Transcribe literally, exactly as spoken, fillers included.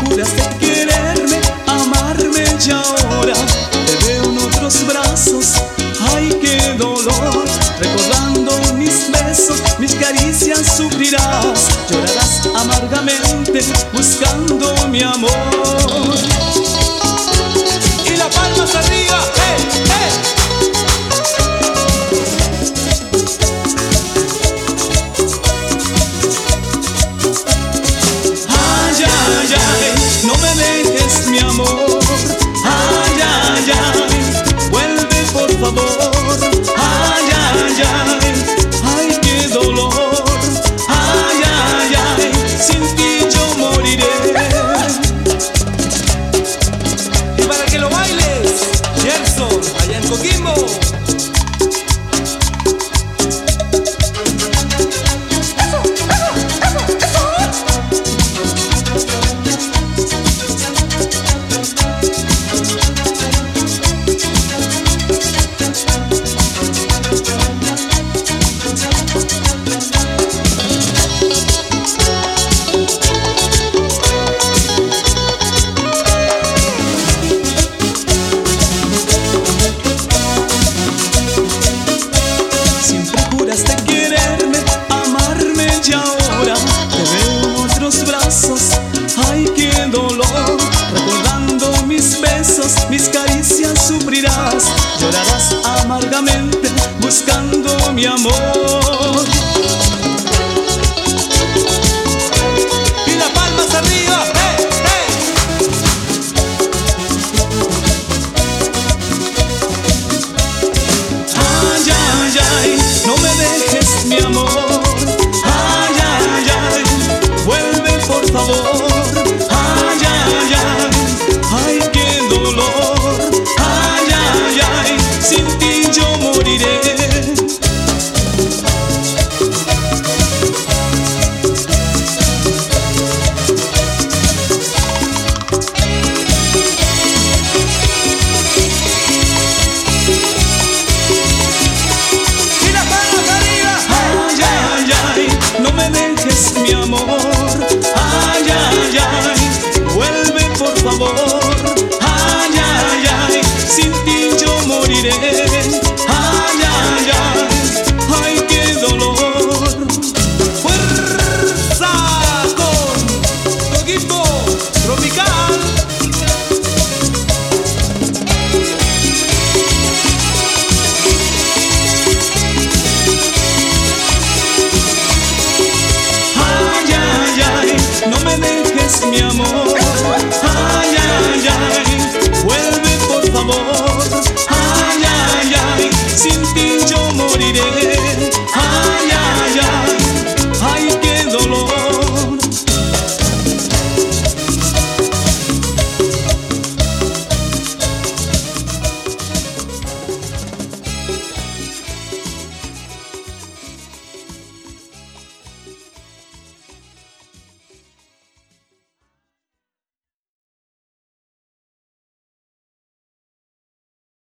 juraste quererme, amarme y ahora te veo en otros brazos. Ay, qué dolor. Recordando mis besos, mis caricias sufrirás, llorarás amargamente buscando mi amor. Y las palmas arriba, ¡eh, eh! Ay, ay, ay, no me dejes mi amor. Ay, ay, ay, vuelve por favor. Ay, ay, ay, ay, qué dolor. Ay, ay, ay, sin ti yo moriré. Y para que lo bailes, Gerson, allá en Coquimbo. Ay, qué dolor. Recordando mis besos, mis caricias sufrirás, llorarás amargamente buscando mi amor. Y las palmas arriba, ¡hey, hey! Ay, ay, ay, no me dejes mi amor. Ay, ay, ay, vuelve por favor. Mi amor, ay, ay, ay, vuelve por favor. Ay, ay, ay, sin ti yo moriré. Ay, ay, ay, ay, qué dolor. Fuerza con Coquimbo Tropical. No me dejes mi amor.